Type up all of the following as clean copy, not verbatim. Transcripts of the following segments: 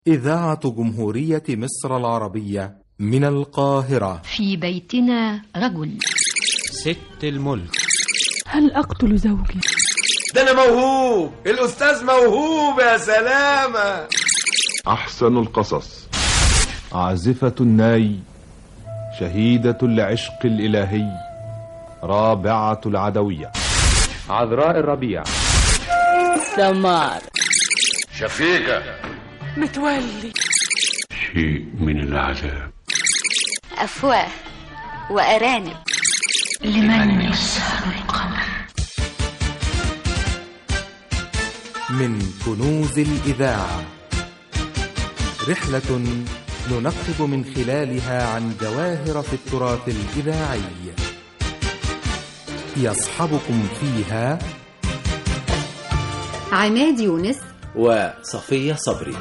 إذاعة جمهورية مصر العربية من القاهرة. في بيتنا رجل. ست الملك. هل أقتل زوجي؟ ده أنا موهوب، الأستاذ موهوب يا سلامة. أحسن القصص. عازفة الناي، شهيدة العشق الإلهي، رابعة العدوية، عذراء الربيع، سمار، شفيقة، متولي، شيء من العذاب، أفواه وأرانب، لمن يسهر القمر. من كنوز الإذاعة، رحلة ننقب من خلالها عن جواهر في التراث الإذاعي. يصحبكم فيها عماد يونس وصفية صبري.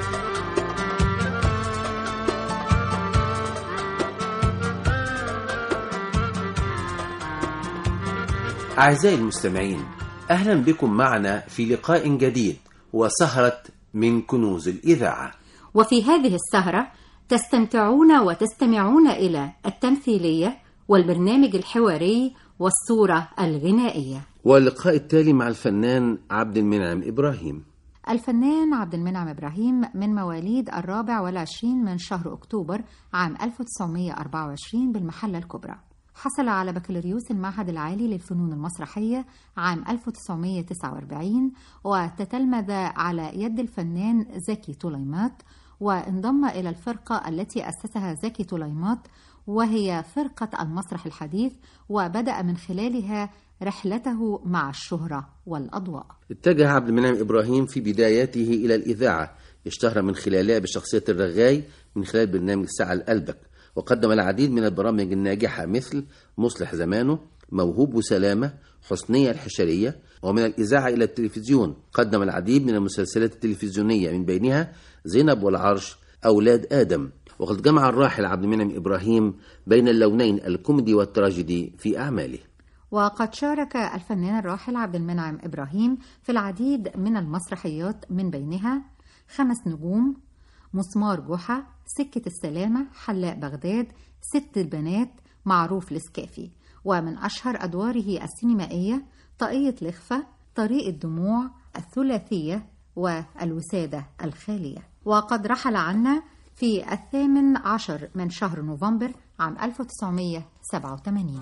أعزائي المستمعين، أهلا بكم معنا في لقاء جديد وسهرة من كنوز الإذاعة. وفي هذه السهرة تستمتعون وتستمعون إلى التمثيلية والبرنامج الحواري والصورة الغنائية. واللقاء التالي مع الفنان عبد المنعم إبراهيم. الفنان عبد المنعم إبراهيم من مواليد 24 من شهر أكتوبر عام 1924 بالمحلة الكبرى. حصل على بكالوريوس المعهد العالي للفنون المسرحية عام 1949 وتتلمذ على يد الفنان زكي طليمات، وانضم إلى الفرقة التي أسسها زكي طليمات وهي فرقة المسرح الحديث، وبدأ من خلالها رحلته مع الشهرة والأضواء. اتجه عبد المنعم إبراهيم في بداياته إلى الإذاعة، اشتهر من خلالها بشخصية الرغاي من خلال برنامج ساعة القلبك، وقدم العديد من البرامج الناجحة مثل مصلح زمانه، موهوب وسلامة، حسنية الحشرية. ومن الإذاعة إلى التلفزيون قدم العديد من المسلسلات التلفزيونية من بينها زينب والعرش، أولاد آدم. وقد جمع الراحل عبد المنعم إبراهيم بين اللونين الكوميدي والتراجيدي في أعماله. وقد شارك الفنان الراحل عبد المنعم إبراهيم في العديد من المسرحيات من بينها 5 نجوم، مسمار جحا، سكة السلامة، حلاق بغداد، ست البنات، معروف الإسكافي. ومن أشهر أدواره السينمائية طاقية لخفة، طريق الدموع، الثلاثية، والوسادة الخالية. وقد رحل عنا في 18 من شهر نوفمبر عام 1987.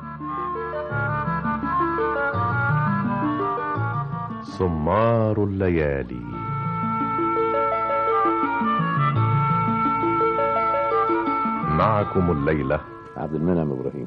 سمار الليالي. معكم الليلة عبد المنعم إبراهيم.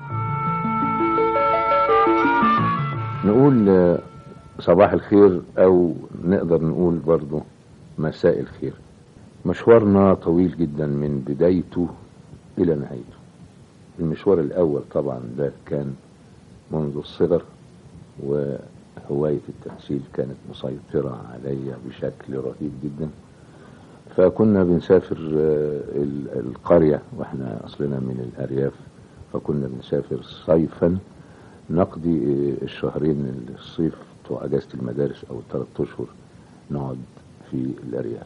نقول صباح الخير أو نقدر نقول برضو مساء الخير. مشوارنا طويل جدا من بدايته إلى نهايته. المشوار الأول طبعا ده كان منذ الصغر، وهواية التمثيل كانت مسيطرة علي بشكل رهيب جدا. فكنا بنسافر القرية، واحنا أصلنا من الأرياف، فكنا بنسافر صيفا نقضي الشهرين الصيف بتوع أجازة المدارس أو 3 أشهر نقعد في الأرياف.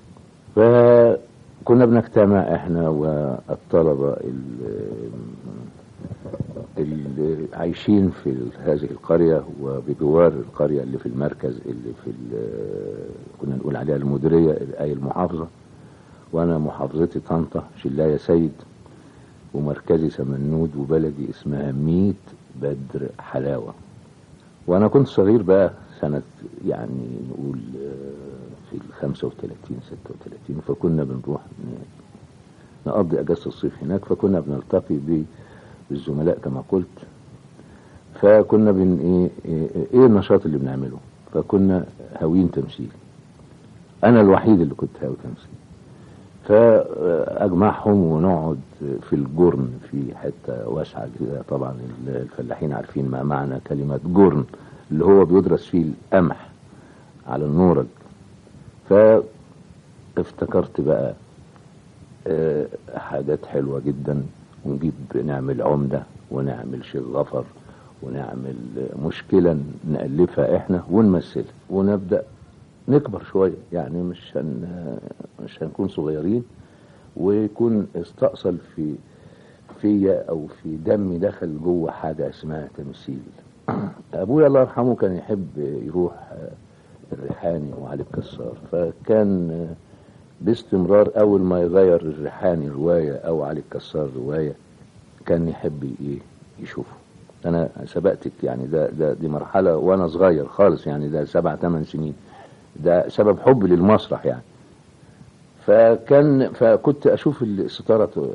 فكنا بنجتمع احنا والطلبة اللي عايشين في هذه القرية وبجوار القرية اللي في المركز اللي في كنا نقول عليها المديرية أي المحافظة. وأنا محافظتي طنطا شلاية سيد، ومركزي سمنود، وبلدي اسمها ميت بدر حلاوة. وأنا كنت صغير بقى سنة يعني نقول في 35 36، فكنا بنروح نقضي أجازة الصيف هناك. فكنا بنلتقي بالزملاء كما قلت. فكنا ايه النشاط اللي بنعمله؟ فكنا هاويين تمثيل. انا الوحيد اللي كنت هاوي تمثيل. فاجمعهم ونقعد في الجرن في حته واسعه كده. طبعا الفلاحين عارفين ما معنى كلمه جرن، اللي هو بيدرس فيه القمح على النورج. فافتكرت بقى حاجات حلوه جدا، ونجيب نعمل عمدة ونعمل شيخ غفر ونعمل مشكلة نألفها احنا ونمثلها، ونبدأ نكبر شوية، يعني مش هنكون صغيرين، ويكون استأصل فيا أو في دمي دخل جوه حاجة اسمها تمثيل. أبويا الله يرحمه كان يحب يروح الريحاني وعلي الكسار، فكان باستمرار أول ما يغير الريحاني رواية أو علي الكسار رواية كان يحب يشوفه. أنا سبقتك يعني، دي مرحلة وأنا صغير خالص، يعني ده 7-8 سنين، ده سبب حب للمسرح يعني. فكنت أشوف الستارة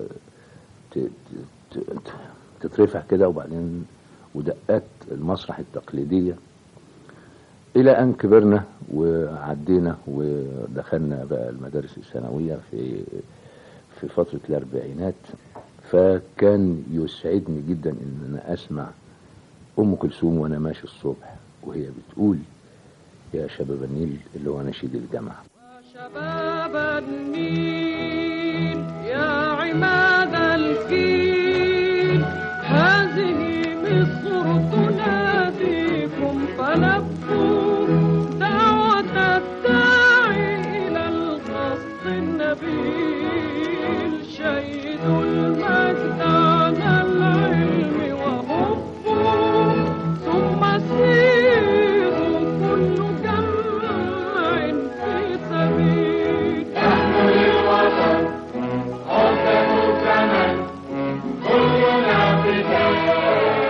تترفع كده، وبعدين ودقات المسرح التقليدية، إلى أن كبرنا وعدينا ودخلنا بقى المدارس الثانوية في فترة الأربعينات. فكان يسعدني جدا إن أنا أسمع أم كلثوم وأنا ماشي الصبح وهي بتقول يا شباب النيل، اللي هو نشيد الجامعة. شباب النيل يا عماد الفيل، هذه مصر تناديكم فلبوا دعوة الداعي إلى القصد النبيل، شهدوا المجد على العلم وهبوا ثم سيروا كل جمع في سبيل. نحن للوطن عقبة كمن كلنا فداء.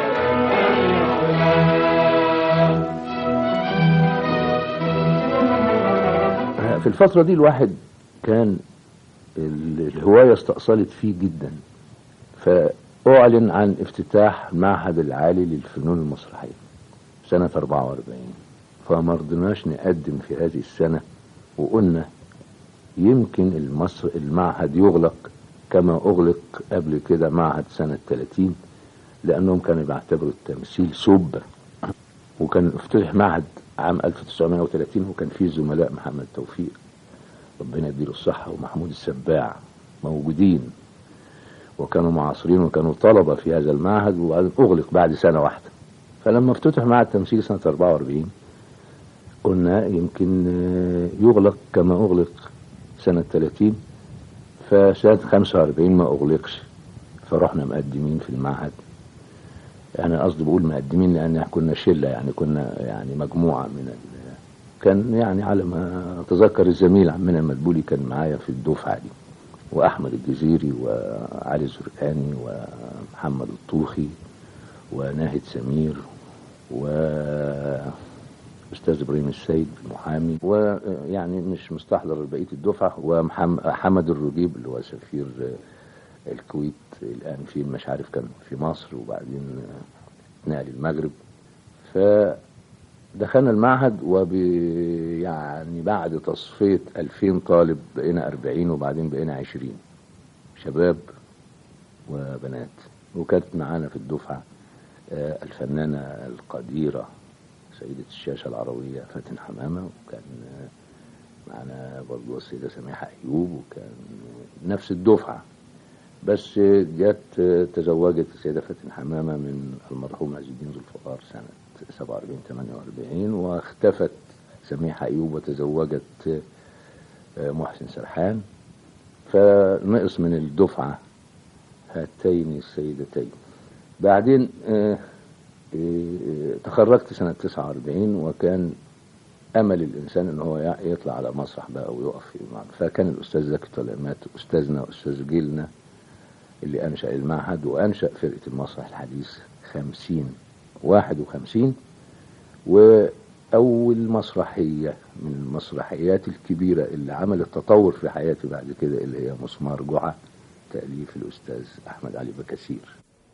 في الفترة دي الواحد كان الهواية استأصلت فيه جدا، فأعلن عن افتتاح المعهد العالي للفنون المسرحية سنة 44. فما رضناش نقدم في هذه السنة، وقلنا يمكن المعهد يغلق كما أغلق قبل كده معهد سنة 30، لأنهم كانوا بيعتبروا التمثيل سبة. وكان افتتح معهد عام 1930، وكان فيه زملاء محمد توفيق ربنا يديله الصحة ومحمود السباع موجودين، وكانوا معاصرين وكانوا طلبة في هذا المعهد، وبعدين أغلق بعد سنة واحدة. فلما افتتح معهد التمثيل سنة 44 قلنا يمكن يغلق كما أغلق سنة 30، فسنة 45 ما أغلقش، فرحنا مقدمين في المعهد. يعني قصدي بقول مقدمين لأن كنا شلة، يعني كنا يعني مجموعة كان يعني على ما أتذكر الزميل عمنا المدبولي كان معايا في الدفعة دي، وأحمد الجزيري وعلي الزرقاني ومحمد الطوخي وناهد سمير وأستاذ إبراهيم السيد المحامي، ويعني مش مستحضر بقية الدفعة، وحمد الرجيب اللي هو سفير الكويت الآن في مش عارف كان في مصر وبعدين نقل المغرب. فدخلنا المعهد يعني بعد تصفية 2000 طالب بقينا 40 وبعدين بقينا 20 شباب وبنات. وكانت معانا في الدفعة الفنانة القديرة سيدة الشاشة العربية فاتن حمامة، وكان معنا برضو السيدة سميحة أيوب، وكان نفس الدفعة. بس جت تزوجت السيدة فاتن حمامة من المرحوم عز الدين ذو الفقار سنة 47-48، واختفت سميحة أيوب وتزوجت محسن سرحان، فنقص من الدفعة هاتين السيدتين. بعدين تخرجت سنة 49، وكان أمل الإنسان إن هو يطلع على مسرح بقى ويقف في المعرض. فكان الأستاذ زكي طلعمات أستاذنا وأستاذ جيلنا اللي أنشأ المعهد وأنشأ فرقة المسرح الحديث 51، وأول مسرحية من المسرحيات الكبيرة اللي عملت تطور في حياتي بعد كده اللي هي مسمار جحا، تأليف الأستاذ أحمد علي بكاسير.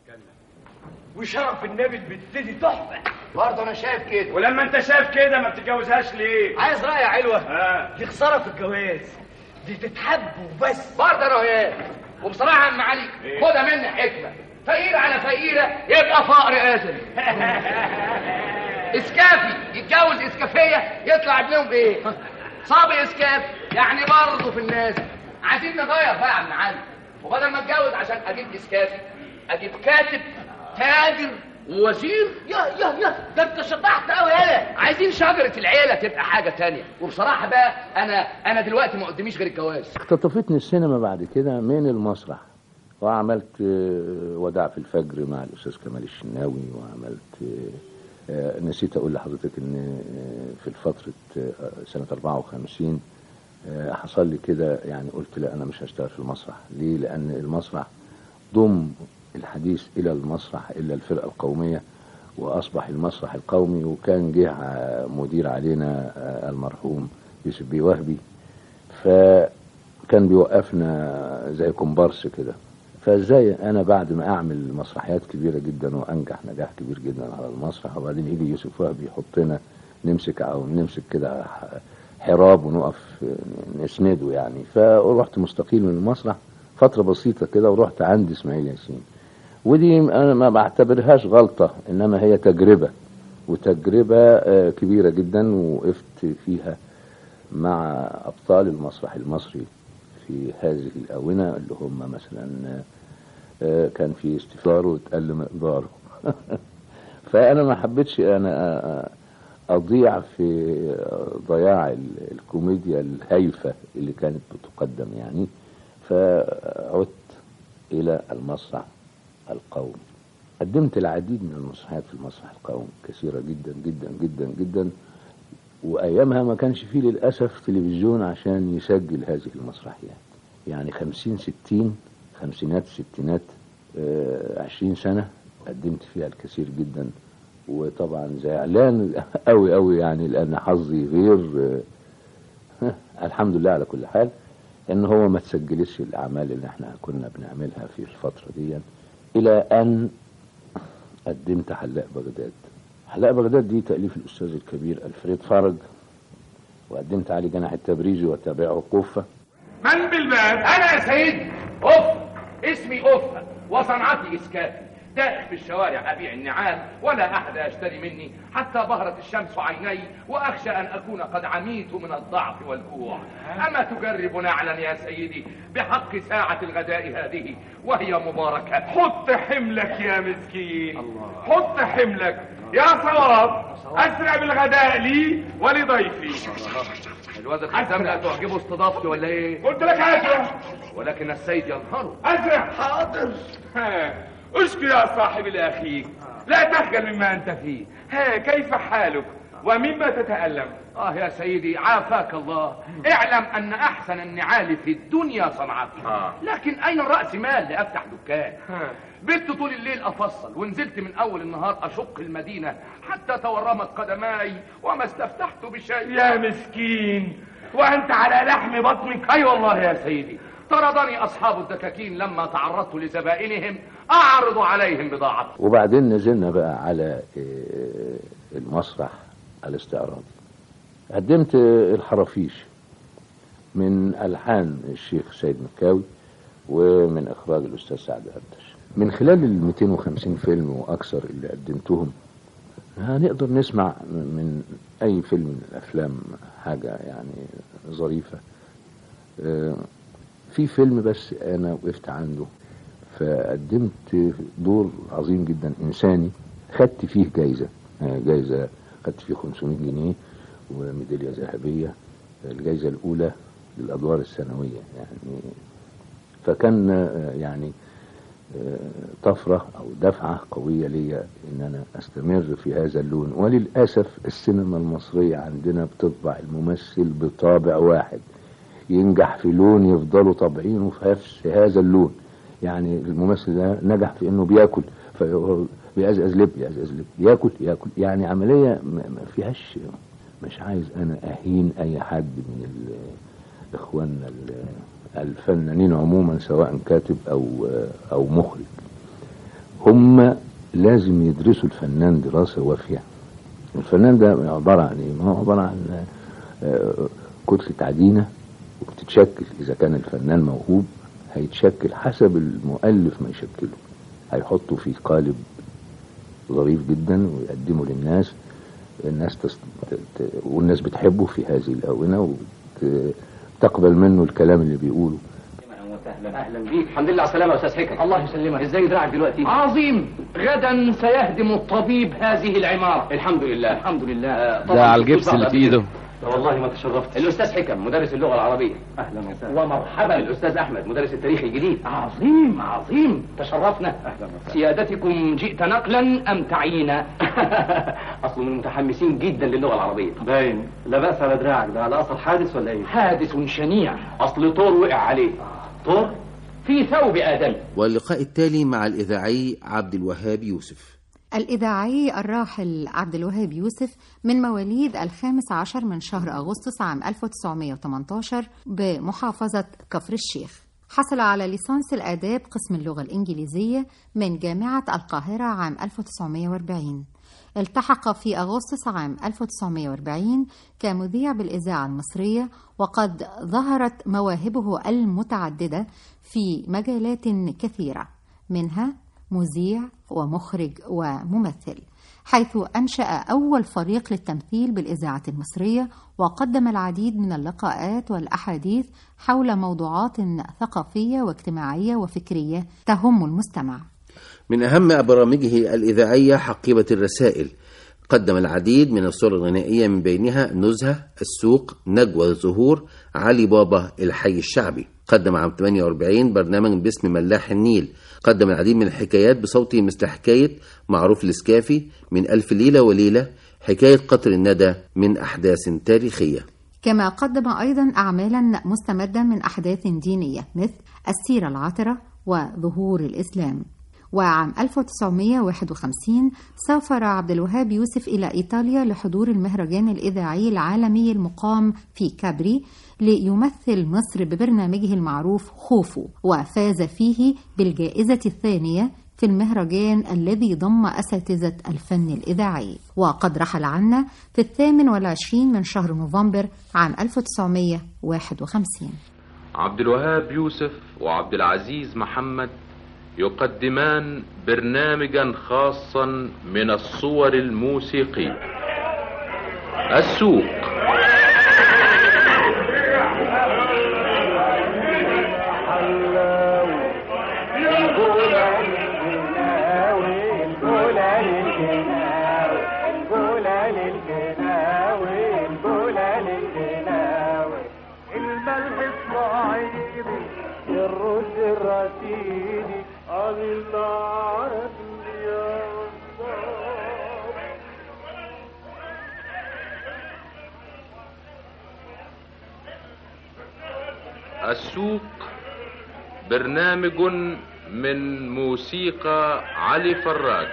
وشرف النبي البت دي تحفه برضه. انا شايف كده. ولما انت شايف كده ما بتتجوزهاش ليه؟ عايز رأي علوة؟ دي خساره في الجواز، دي تتحب وبس. برضه انا وياك. وبصراحه يا عم علي خدها مني حكمه، فقير على فقيره يبقى فقر ازلي. اسكافي يتجوز اسكافيه يطلع ابنهم بايه؟ صابي اسكافي، يعني برضه في الناس. عايزين نغير بقى يا عم علي، وبدل ما اتجوز عشان اجيب اسكافي اجيب كاتب تاجر ووزير؟ يا ده انت شطحت قوي يالا. عايزين شجره العيله تبقى حاجه تانية. وبصراحه بقى انا دلوقتي ما قداميش غير الجواز. اختطفتني السينما بعد كده من المسرح، وعملت وداع في الفجر مع الاستاذ كمال الشناوي، وعملت نسيت اقول لحضرتك ان في فتره سنه 54 حصل لي كده، يعني قلت لا انا مش هشتغل في المسرح. ليه؟ لان المسرح ضم الحديث الى المسرح الا الفرقه القوميه، واصبح المسرح القومي. وكان جه مدير علينا المرحوم يوسف بيه وهبي، فكان بيوقفنا زي كومبارس كده. فازاي انا بعد ما اعمل مسرحيات كبيره جدا وانجح نجاح كبير جدا على المسرح، وبعدين يجي يوسف وهبي يحطنا نمسك كده حراب ونقف نسنده يعني. فرحت مستقيل من المسرح فتره بسيطه كده، ورحت عند اسماعيل ياسين. ودي انا ما بعتبرهاش غلطه، انما هي تجربه كبيره جدا، ووقفت فيها مع ابطال المسرح المصري في هذه الآونة، اللي هم مثلا كان في استفار وتقل مقداره. فأنا ما حبيتش أنا أضيع في ضياع الكوميديا الهايفة اللي كانت بتقدم يعني. فعدت إلى المسرح القومي، قدمت العديد من المسرحيات في المسرح القومي كثيرة جدا جدا جدا جدا. وأيامها ما كانش فيه للأسف تلفزيون عشان يسجل هذه المسرحيات، يعني 50-60 خمسينات ستينات 20 سنة قدمت فيها الكثير جدا. وطبعا زعلان قوي قوي يعني، لأن حظي غير الحمد لله على كل حال إن هو ما تسجلش الأعمال اللي احنا كنا بنعملها في الفترة دي، إلى أن قدمت حلاق بغداد. حلاق بغداد دي تأليف الأستاذ الكبير ألفريد فرج، وقدمت علي جناح التبريزي وتابعه قفة. من بالباب؟ أنا يا سيدي قفة، اسمي قفة وصنعتي إسكافي. دائق في الشوارع أبيع النعال، ولا أحد يشتري مني حتى ظهرت الشمس عيني، وأخشى أن أكون قد عميت من الضعف والجوع. أما تجرب نعلا يا سيدي بحق ساعة الغداء هذه وهي مباركة؟ حط حملك يا مسكين، حط حملك يا صواب. أسرع بالغداء لي ولضيفي. الواد الخدام لا تعجبه استضافتي ولا ايه؟ قلت لك أسرع، ولكن السيد ينهره. أسرع. حاضر. اشكو يا صاحبي لأخيك، لا تخجل مما أنت فيه. كيف حالك ومما تتألم؟ يا سيدي عافاك الله. اعلم أن أحسن النعال في الدنيا صنعتي، لكن أين الرأس مال لأفتح دكان؟ بت طول الليل أفصل، ونزلت من أول النهار أشق المدينة حتى تورمت قدماي وما استفتحت بشيء. يا مسكين، وأنت على لحم بطنك. أي والله يا سيدي، طردني أصحاب الدكاكين لما تعرضت لزبائنهم أعرض عليهم بضاعتي. وبعدين نزلنا بقى على المسرح الاستعراضي. قدمت الحرافيش من ألحان الشيخ سيد مكاوي ومن إخراج الأستاذ سعد أردش. من خلال 250 فيلم وأكثر اللي قدمتهم هنقدر نسمع من أي فيلم من الأفلام حاجة يعني ظريفة. في فيلم بس أنا وقفت عنده فقدمت دور عظيم جدا إنساني، خدت فيه جايزة خدت فيه 500 جنيه وميدالية ذهبية، الجايزة الأولى للأدوار السنوية يعني. فكان يعني طفرة أو دفعة قوية ليا إن أنا أستمر في هذا اللون. وللأسف السينما المصرية عندنا بتطبع الممثل بطابع واحد، ينجح في لون يفضلوا طابعينه في نفس هذا اللون. يعني الممثل ده نجح في إنه بياكل بيأزأز لب ياكل يعني عملية ما فيهاش. مش عايز أنا أهين أي حد من إخواننا الفنانين عموما سواء كاتب أو مخرج. هم لازم يدرسوا الفنان دراسة وافية. الفنان ده عبارة عن ايه؟ ما هو عبارة عن كتلة عجينة وبتتشكل. إذا كان الفنان موهوب هيتشكل حسب المؤلف ما يشكله، هيحطه في قالب ظريف جدا ويقدمه للناس. الناس والناس بتحبه في هذه الآونة وتقبل منه الكلام اللي بيقوله. اهلا بيك. الحمد لله على السلامه يا استاذ حكم. الله يسلمك. ازاي دراعك دلوقتي؟ عظيم. غدا سيهدم الطبيب هذه العمارة. الحمد لله. الحمد لله. ده على الجبس اللي في ايده. والله ما تشرفت. الاستاذ حكم مدرس اللغه العربيه. اهلا وسهلا. ومرحبا. الاستاذ احمد مدرس التاريخ الجديد. عظيم عظيم، تشرفنا. اهلا وسهلا. سيادتكم جئت نقلا ام تعيينا؟ اصله من المتحمسين جدا للغه العربيه. باين. لا باس على دراعك ده، على اصل حادث ولا ايه؟ حادث شنيع. اصل طور وقع عليه. طور في ثوب ادم. واللقاء التالي مع الإذاعي عبد الوهاب يوسف. الإذاعي الراحل عبد الوهاب يوسف من مواليد 15 من شهر أغسطس عام 1918 بمحافظة كفر الشيخ. حصل على ليسانس الآداب قسم اللغة الإنجليزية من جامعة القاهرة عام 1940. التحق في أغسطس عام 1940 كمذيع بالإذاعة المصرية، وقد ظهرت مواهبه المتعددة في مجالات كثيرة، منها مذيع ومخرج وممثل، حيث أنشأ أول فريق للتمثيل بالإذاعة المصرية، وقدم العديد من اللقاءات والأحاديث حول موضوعات ثقافية واجتماعية وفكرية تهم المستمع. من أهم برامجه الإذاعية حقيبة الرسائل. قدم العديد من الصور الغنائية، من بينها نزهة، السوق، نجوى الزهور، علي بابا، الحي الشعبي. قدم عام 48 برنامج باسم ملاح النيل. قدم العديد من الحكايات بصوته، مثل حكاية معروف الإسكافي، من ألف ليلة وليلة، حكاية قطر الندى، من أحداث تاريخية. كما قدم أيضا أعمالا مستمدة من أحداث دينية، مثل السيرة العطرة وظهور الإسلام. وعام 1951 سافر عبد الوهاب يوسف إلى إيطاليا لحضور المهرجان الإذاعي العالمي المقام في كابري، ليمثل مصر ببرنامجه المعروف خوفو، وفاز فيه بالجائزة الثانية في المهرجان الذي ضم أساتذة الفن الإذاعي. وقد رحل عنا في 28 من شهر نوفمبر عام 1951. عبد الوهاب يوسف وعبد العزيز محمد يقدمان برنامجا خاصا من الصور الموسيقية. السوق. السوق برنامج من موسيقى علي فراج.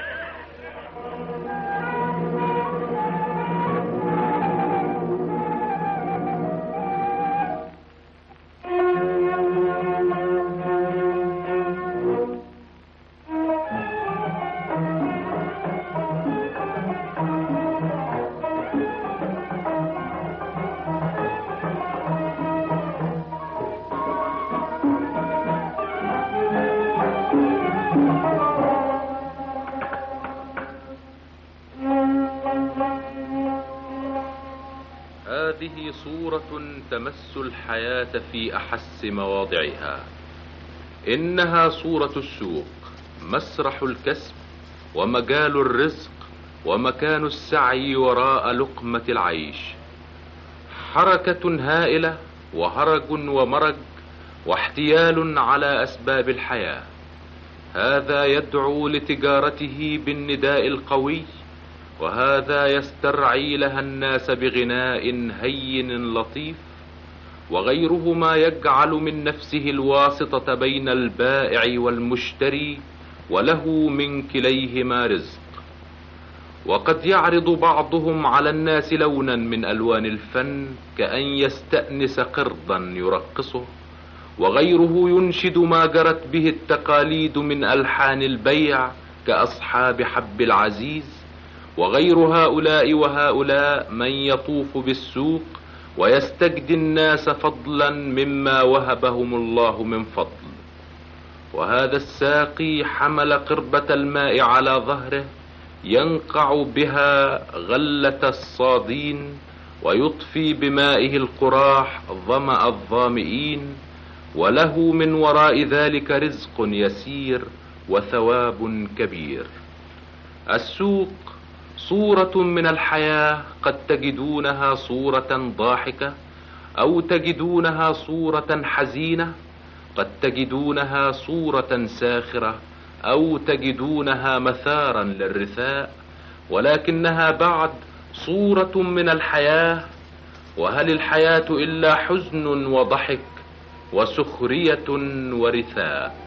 هذه صورة تمس الحياة في أحس مواضعها. إنها صورة السوق، مسرح الكسب ومجال الرزق ومكان السعي وراء لقمة العيش. حركة هائلة وهرج ومرج واحتيال على أسباب الحياة. هذا يدعو لتجارته بالنداء القوي، وهذا يسترعي لها الناس بغناء هين لطيف، وغيرهما يجعل من نفسه الواسطة بين البائع والمشتري، وله من كليهما رزق. وقد يعرض بعضهم على الناس لونا من ألوان الفن كأن يستأنس قرضا يرقصه، وغيره ينشد ما جرت به التقاليد من ألحان البيع كأصحاب حب العزيز. وغير هؤلاء وهؤلاء من يطوف بالسوق ويستجدي الناس فضلا مما وهبهم الله من فضل. وهذا الساقي حمل قربة الماء على ظهره ينقع بها غلة الصادين، ويطفي بمائه القراح ظمأ الظامئين، وله من وراء ذلك رزق يسير وثواب كبير. السوق صورة من الحياة، قد تجدونها صورة ضاحكة أو تجدونها صورة حزينة، قد تجدونها صورة ساخرة أو تجدونها مثارا للرثاء، ولكنها بعد صورة من الحياة. وهل الحياة إلا حزن وضحك وسخرية ورثاء؟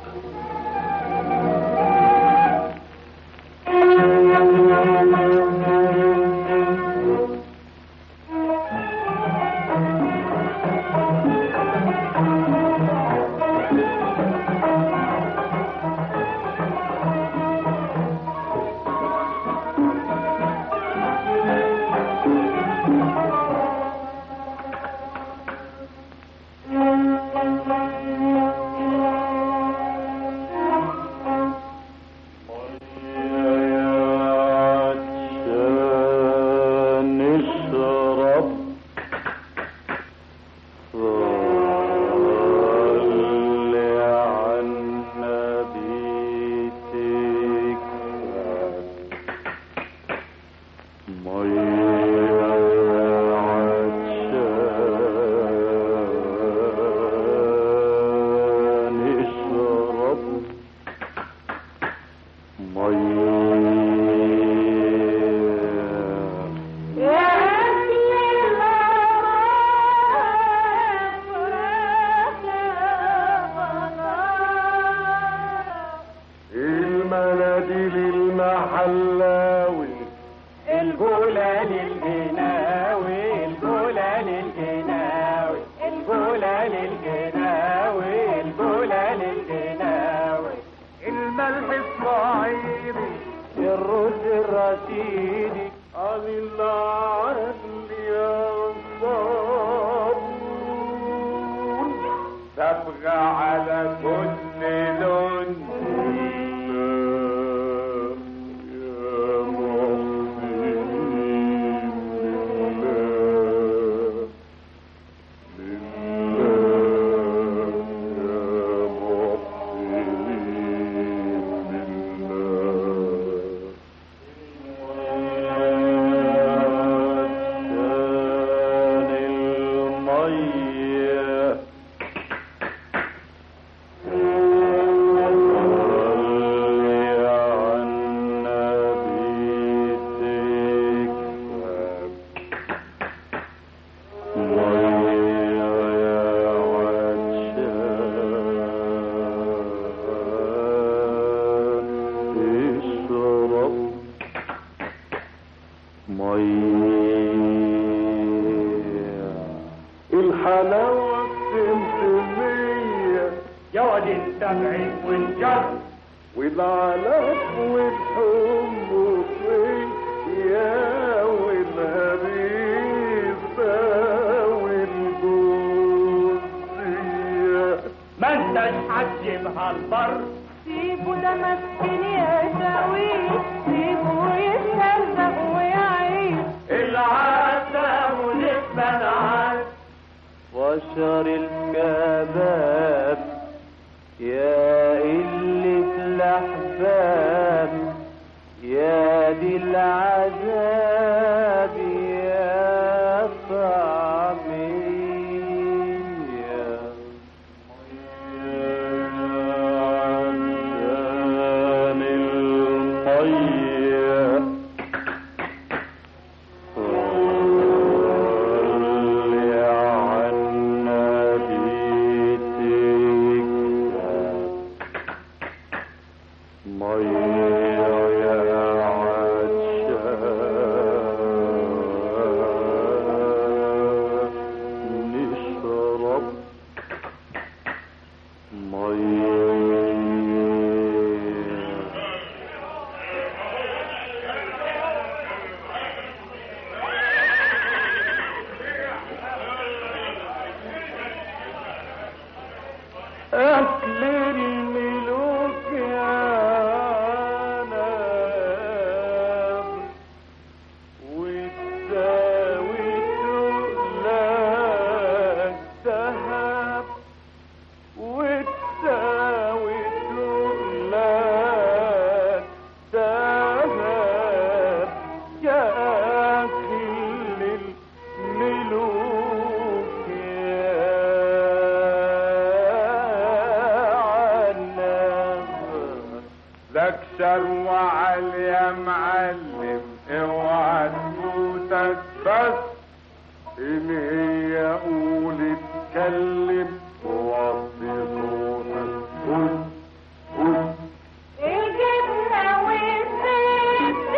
دك شروع علي يا معلم اوعى تفوتك بس ان هي قول اتكلم ووطي صوتك قول قول الجبنة والزبدة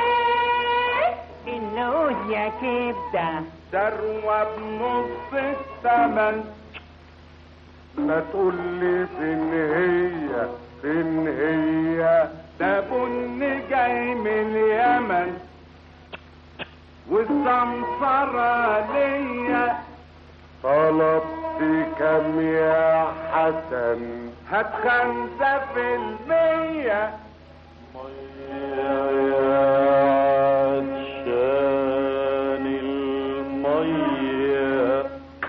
اللوز يا كبدة شروة بنص الثمن ما تقولي فين هي ده بن جاي من اليمن والسمسرة ليا طلبت كم يا حسن هات 5% مية عشان المية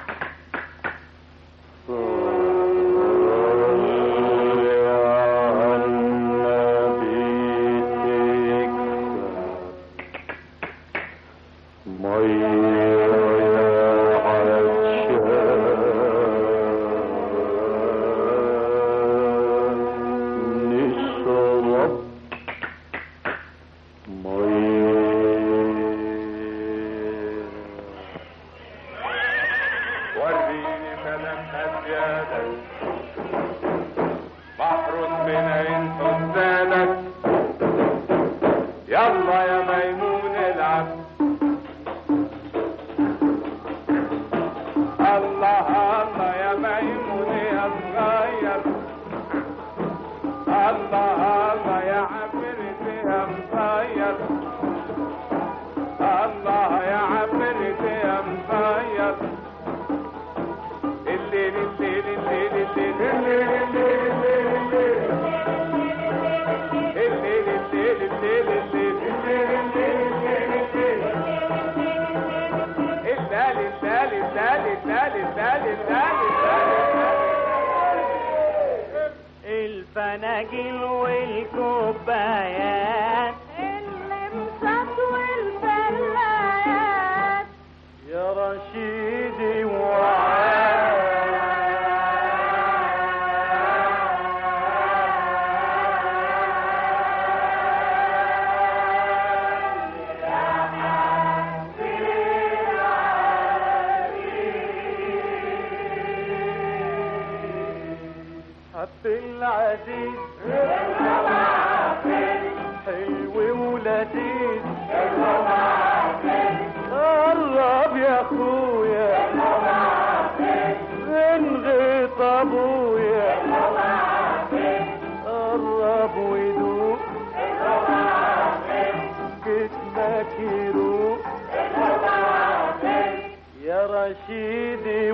الفناجيل والكوبايات اللمسات والبلايات يا رشيدي العزيز حلو ولذيذ قرب يا اخويا من غيط ابويا قرب ويدوق جسمك يروق يا رشيدي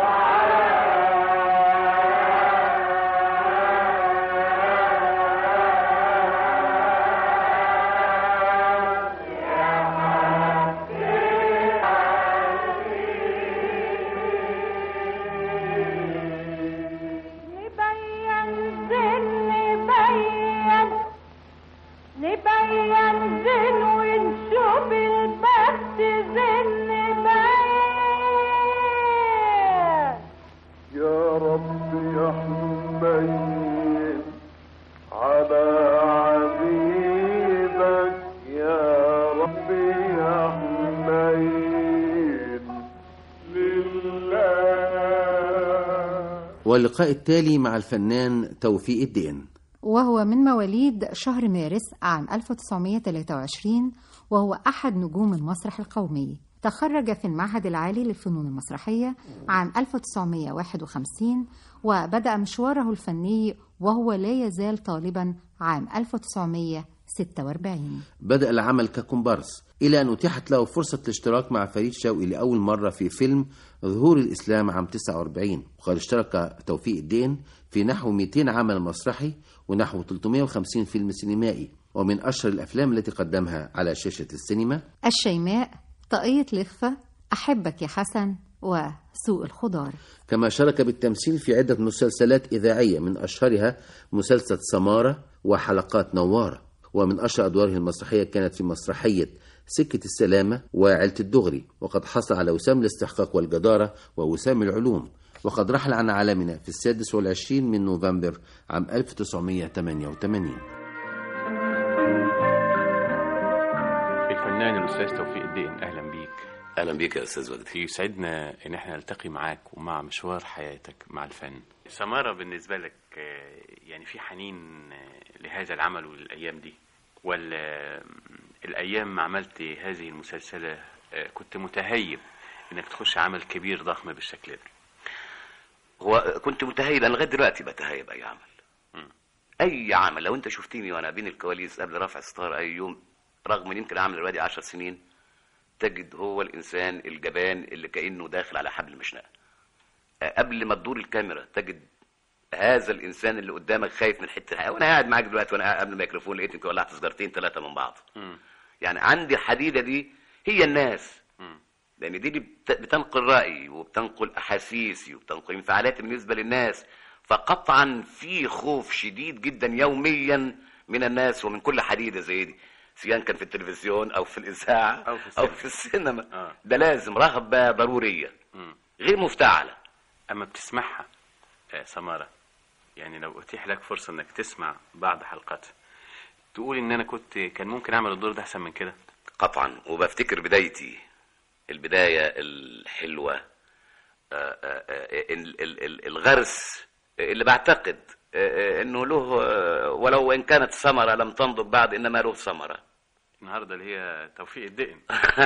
واللقاء التالي مع الفنان توفيق الدين، وهو من مواليد شهر مارس عام 1923، وهو أحد نجوم المسرح القومي. تخرج في المعهد العالي للفنون المسرحية عام 1951، وبدأ مشواره الفني وهو لا يزال طالبا عام 1946. بدأ العمل ككومبارس إلى أن أتيحت له فرصة الاشتراك مع فريد شوقي لأول مرة في فيلم ظهور الإسلام عام 49. وقد اشترك توفيق الدين في نحو 200 عمل مسرحي ونحو 350 فيلم سينمائي، ومن أشهر الأفلام التي قدمها على شاشة السينما الشيماء، طاقية لخفة، أحبك يا حسن، وسوق الخضار. كما شارك بالتمثيل في عدة مسلسلات إذاعية، من أشهرها مسلسل سمارة وحلقات نوارة. ومن أشهر أدواره المسرحية كانت في مسرحية سكة السلامة وعيلة الدغري. وقد حصل على وسام الاستحقاق والجدارة ووسام العلوم. وقد رحل عن عالمنا في 26 من نوفمبر عام 1988. الأستاذ توفيق الدقن، أهلا بيك. أهلا بيك يا أستاذ وجدي. يسعدنا إن احنا نلتقي معاك ومع مشوار حياتك مع الفن. سمارة، بالنسبة لك يعني في حنين لهذا العمل وللأيام دي، ولا الأيام ما عملت هذه المسلسلة كنت متهيب إنك تخش عمل كبير ضخم بالشكل ده؟ هو كنت متهيب، أنا لغاية دلوقتي بتهيب أي عمل. أي عمل لو أنت شفتيني وأنا بين الكواليس قبل رفع ستار أي يوم، رغم ان يمكن اعمل الوادي 10 سنين، تجد هو الانسان الجبان اللي كانه داخل على حبل مشنقه. قبل ما تدور الكاميرا تجد هذا الانسان اللي قدامك خايف من حته، وانا قاعد معاك دلوقتي وانا قبل الميكروفون لقيت يمكن ولعت سجارتين 3 من بعض. يعني عندي الحديده دي هي الناس، لان دي بتنقل رايي وبتنقل احاسيسي وبتنقل انفعالاتي بالنسبه للناس. فقطعا في خوف شديد جدا يوميا من الناس ومن كل حديده زي دي، سواء كان في التلفزيون او في الاذاعه او في السينما. ده لازم رهبه ضروريه غير مفتعله. اما بتسمعها سمارة، يعني لو اتيح لك فرصه انك تسمع بعض حلقاتها، تقول ان انا كان ممكن اعمل الدور ده احسن من كده؟ قطعا. وبفتكر بدايتي، البدايه الحلوه، الغرس اللي بعتقد انه له، ولو ان كانت ثمره لم تنضج بعد، انما له ثمره النهارده اللي هي توفيق الدقن.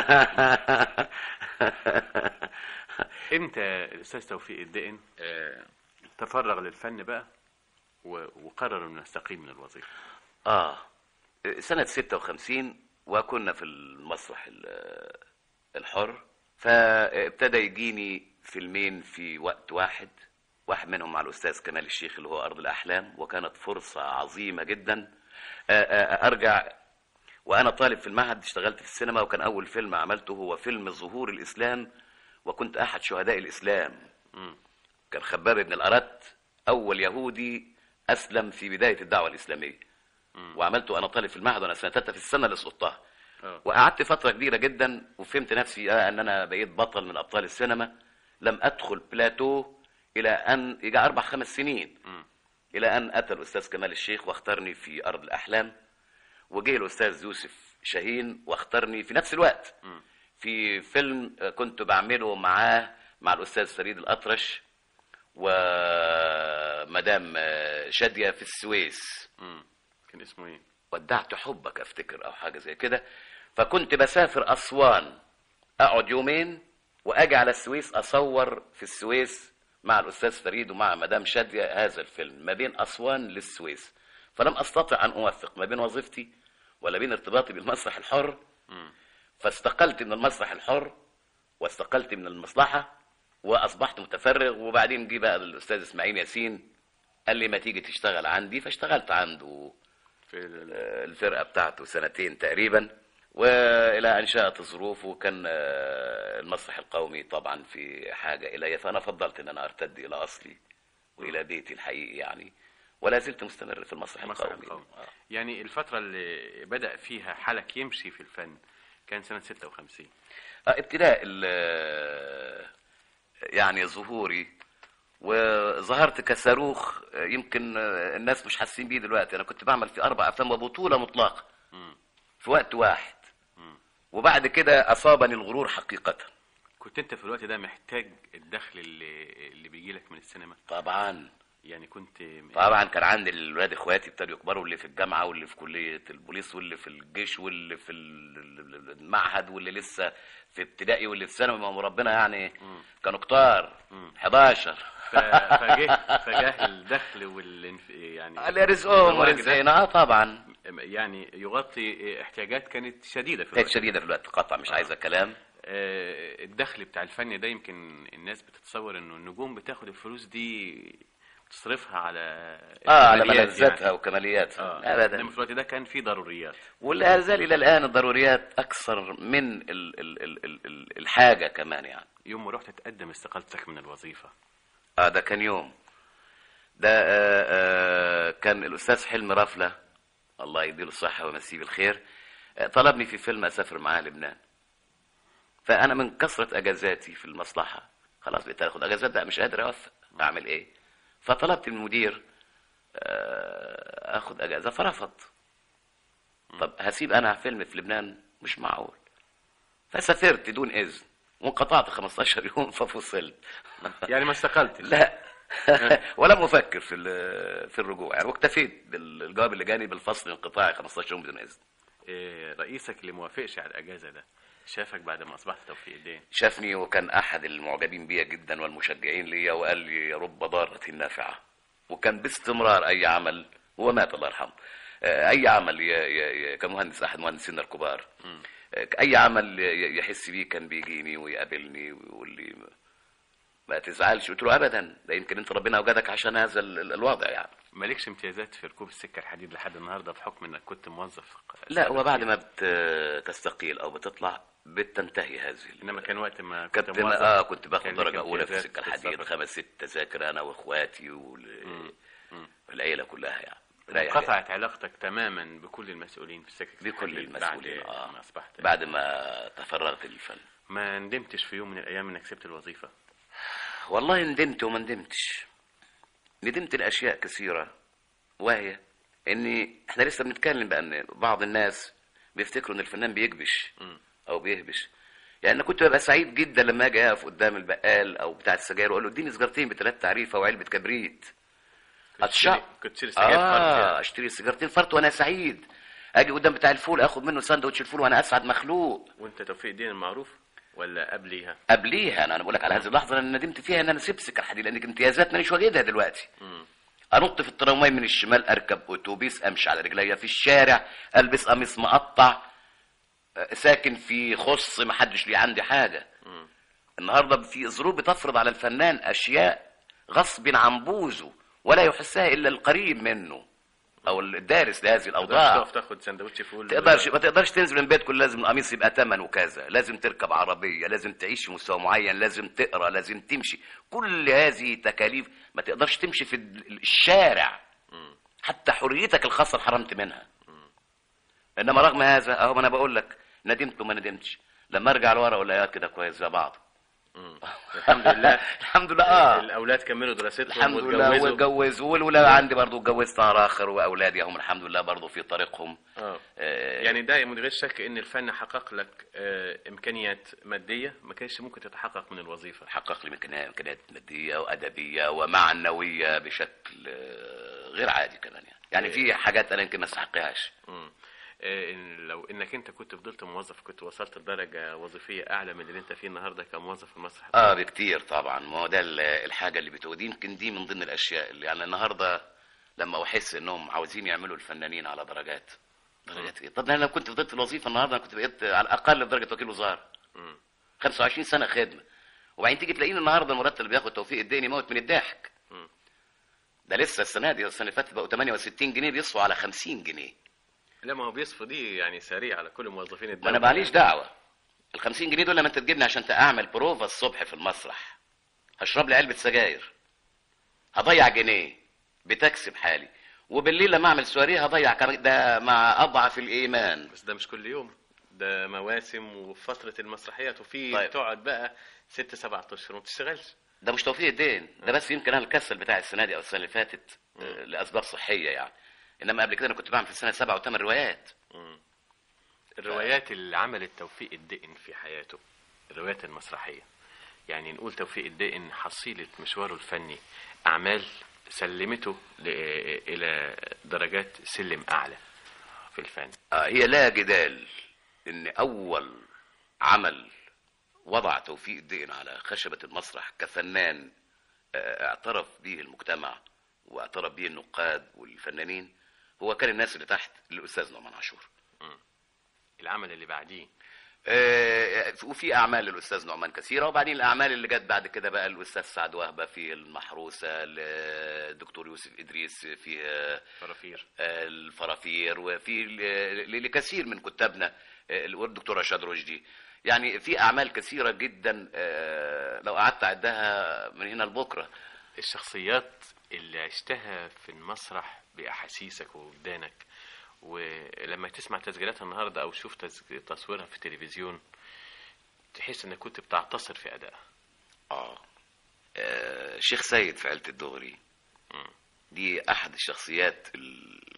امتى الاستاذ توفيق الدقن تفرغ للفن بقى وقرر انه يستقيل من الوظيفه؟ سنه 56، وكنا في المسرح الحر، فابتدى يجيني فيلمين في وقت واحد منهم مع الأستاذ كمال الشيخ اللي هو أرض الأحلام، وكانت فرصة عظيمة جدا. أرجع وأنا طالب في المعهد، اشتغلت في السينما، وكان أول فيلم عملته هو فيلم ظهور الإسلام، وكنت أحد شهداء الإسلام. كان خباب بن الأرت أول يهودي أسلم في بداية الدعوة الإسلامية، وعملته أنا طالب في المعهد وأنا سنة 3 في السنة اللي سقطتها. وقعدت فترة كبيرة جدا وفهمت نفسي أن أنا بقيت بطل من أبطال السينما. لم أدخل بلاتو إلى أن يجي 4-5 سنين، إلى أن أتى الأستاذ كمال الشيخ واختارني في أرض الأحلام، وجه الأستاذ يوسف شاهين واختارني في نفس الوقت في فيلم كنت بعمله معاه مع الأستاذ فريد الأطرش ومدام شادية في السويس. كان اسمه ايه؟ ودعت حبك افتكر، او حاجة زي كده. فكنت بسافر أسوان، اقعد يومين واجي على السويس اصور في السويس مع الأستاذ فريد ومع مدام شادية هذا الفيلم ما بين أسوان للسويس. فلم أستطع أن أوفق ما بين وظيفتي ولا بين ارتباطي بالمسرح الحر، فاستقلت من المسرح الحر واستقلت من المصلحة وأصبحت متفرغ. وبعدين جه بقى الأستاذ إسماعيل ياسين قال لي ما تيجي تشتغل عندي، فاشتغلت عنده في الفرقة بتاعته 2 تقريبا، وإلى أن شاءت الظروف. وكان المسرح القومي طبعا في حاجة إلي، فأنا فضلت أن أنا أرتد إلى أصلي وإلى بيتي الحقيقي يعني، ولا زلت مستمر في المسرح القومي. يعني الفترة اللي بدأ فيها حالك يمشي في الفن كان سنة 56. ابتداء يعني ظهوري، وظهرت كصاروخ يمكن الناس مش حاسين بيه دلوقتي. أنا كنت بعمل في 4 أفلام وبطولة مطلقة في وقت واحد، وبعد كده أصابني الغرور حقيقة. كنت أنت في الوقت ده محتاج الدخل اللي بيجيلك من السينما؟ طبعا. يعني كنت طبعا كان عندي الولاد اخواتي ابتدوا يكبروا، اللي في الجامعه واللي في كليه البوليس واللي في الجيش واللي في المعهد واللي لسه في ابتدائي واللي في ثانوي. ما ربنا يعني كانوا كتار 11. فجاه الدخل يعني رزقهم ورزقنا طبعا، يعني يغطي احتياجات كانت شديده في الوقت. شديده في الوقت قطع، مش عايزه كلام. الدخل بتاع الفن ده يمكن الناس بتتصور انه النجوم بتاخد الفلوس دي تصرفها على ملذاتها يعني وكمالياتها. ابدا. انما في الوقت ده كان في ضروريات، ولا زال الى الان الضروريات اكثر من الحاجه كمان يعني. يوم ما رحت تقدم استقالتك من الوظيفه، ده كان يوم ده كان الاستاذ حلمي رفله الله يديله الصحه ويمسيه بالخير طلبني في فيلم اسافر معاه لبنان. فانا من كثره اجازاتي في المصلحه خلاص بقيت اخد اجازات بقى، مش قادر اوفق، اعمل ايه؟ فطلبت من المدير اخد اجازه، فرفض. طب هسيب انا فيلم في لبنان؟ مش معقول. فسافرت دون اذن وانقطعت 15 يوم ففصلت. يعني ما استقلتش؟ لا. ولم افكر في الرجوع يعني، واكتفيت بالجواب اللي جاني بالفصل الانقطاعي 15 يوم بدون اذن. رئيسك اللي موافقش على الاجازه ده شافك بعد ما اصبحت توفيق الدين؟ شافني وكان احد المعجبين بيا جدا والمشجعين ليا، وقال لي رب ضارة نافعة، وكان باستمرار اي عمل، هو مات الله يرحمه، اي عمل كمهندس احد مهندسينا الكبار، اي عمل يحس بيه كان بيجيني ويقابلني ويقول لي ما تزعلش. قلت له ابدا، ده يمكن انت ربنا اوجدك عشان هذا الوضع يعني. مالكش امتيازات في ركوب السكه الحديد لحد النهارده بحكم انك كنت موظف؟ لا، وبعد ما بتستقيل او بتطلع بتنتهي هذه. انما كان وقت ما كنت موظف كنت باخد درجه اولى في السكه الحديد، 5 6 تذاكر انا واخواتي والعيله كلها يعني. انقطعت علاقتك تماما بكل المسؤولين في السكك بكل المسؤولين بعد ما اصبحت بعد ما تفرغت للفن. ما ندمتش في يوم من الايام انك سبت الوظيفه؟ والله ندمت وما ندمتش. ندمت الاشياء كثيره، وهي ان احنا لسه بنتكلم بقى ان بعض الناس بيفتكروا ان الفنان بيكبش او بيهبش. يعني انا كنت ببقى سعيد جدا لما اجي اقف قدام البقال او بتاع السجاير واقول له اديني سيجارتين ب3 تعريفه وعلبه كبريت. كنت تشتري سجاير فرط؟ اشتري سيجارتين فرط وانا سعيد. اجي قدام بتاع الفول اخد منه ساندوتش الفول وانا اسعد مخلوق. وانت توفيق الدين المعروف ولا قبليها؟ قبليها. انا بقول لك على هذه اللحظه انا ندمت فيها ان انا سبت السكه الحديد، لان امتيازات مانيش واجدها دلوقتي. انط في الترامواي من الشمال، اركب اتوبيس، امشي على رجليا في الشارع، البس قميص مقطع، ساكن في خص ما حدش ليه عندي حاجه. النهارده في ظروف بتفرض على الفنان اشياء غصب عن بوزه ولا يحسها الا القريب منه او الدارس لهذه الاوضاع. تقف تاخد سندوتش فول؟ ما تقدرش تنزل من بيتك، لازم القميص يبقى ثمن وكذا، لازم تركب عربيه، لازم تعيش في مستوى معين، لازم تقرا، لازم تمشي. كل هذه تكاليف ما تقدرش تمشي في الشارع. حتى حريتك الخاصه اتحرمت منها. انما رغم هذا اهو، ما انا بقول لك ندمت وما ندمتش. لما ارجع لورا اقول يا كده كويس زي بعض. الحمد لله. الحمد لله. الاولاد كملوا دراستهم الحمد لله واتجوزوا، والولاد عندي برضو اتجوزت على اخر، واولادي هم الحمد لله برضو في طريقهم. يعني ده من غير شك ان الفن حقق لك امكانيات ماديه ما كانش ممكن تتحقق من الوظيفه. حقق لي امكانيات ماديه وادبيه ومعنويه بشكل غير عادي كمان يعني في حاجات انا يمكن ما استحقهاش. لو انك انت كنت فضلت موظف كنت وصلت لدرجه وظيفيه اعلى من اللي انت فيه النهارده كموظف في المسرح؟ بكتير طبعا. ما هو ده الحاجه اللي بتودي، يمكن دي من ضمن الاشياء اللي يعني النهارده لما احس انهم عاوزين يعملوا الفنانين على درجات ايه؟ طب انا لو كنت فضلت الوظيفه النهارده انا كنت بقيت على الاقل بدرجه وكيل وزاره. 25 سنه خدمه، وبعدين تيجي تلاقيني النهارده المرتب اللي بياخد توفيق الدين يموت من الضحك. ده لسه السنه دي السنه اللي فاتت بقوا 68 جنيه بيصفوا على 50 جنيه. لا، ما هو بيصفوا دي يعني سريع على كل موظفين الدولة. ما انا معليش دعوه. ال50 جنيه دول لما انت تجيبني عشان اعمل بروفا الصبح في المسرح، هشرب لي علبه سجاير، هضيع جنيه بتاكسي بحالي، وبالليل لما اعمل سواريه هضيع كمان. ده مع اضعف الايمان. بس ده مش كل يوم، ده مواسم وفتره المسرحيات، وفي تقعد بقى 6 7 اشهر وما بتشتغلش. ده مش توفيق الدين، ده بس يمكن انا الكسل بتاع السنه دي او السنه اللي فاتت لاسباب صحيه يعني. انما قبل كده انا كنت بعمل في السنه 7 و8 روايات. الروايات اللي عملت توفيق الدقن في حياته، الروايات المسرحيه، يعني نقول توفيق الدقن حصيله مشواره الفني اعمال سلمته الى درجات سلم اعلى في الفن. هي لا جدال ان اول عمل وضع توفيق الدقن على خشبه المسرح كفنان اعترف به المجتمع واعترف به النقاد والفنانين هو كان الناس اللي تحت الاستاذ نعمان عاشور. العمل اللي بعديه وفي اعمال للاستاذ نعمان كثيره، وبعدين الاعمال اللي جت بعد كده بقى الاستاذ سعد وهبه في المحروسه، الدكتور يوسف ادريس في الفرافير، وفي لكثير من كتابنا الدكتور رشاد رشدي. يعني في اعمال كثيره جدا لو قعدت اعدها من هنا لبكره. الشخصيات اللي عشتها في المسرح باحاسيسك ووجدانك، ولما تسمع تسجيلاتها النهارده او تشوف تصويرها في التلفزيون تحس انك كنت بتعتصر في ادائها. شيخ سيد في عيلة الدغري دي احد الشخصيات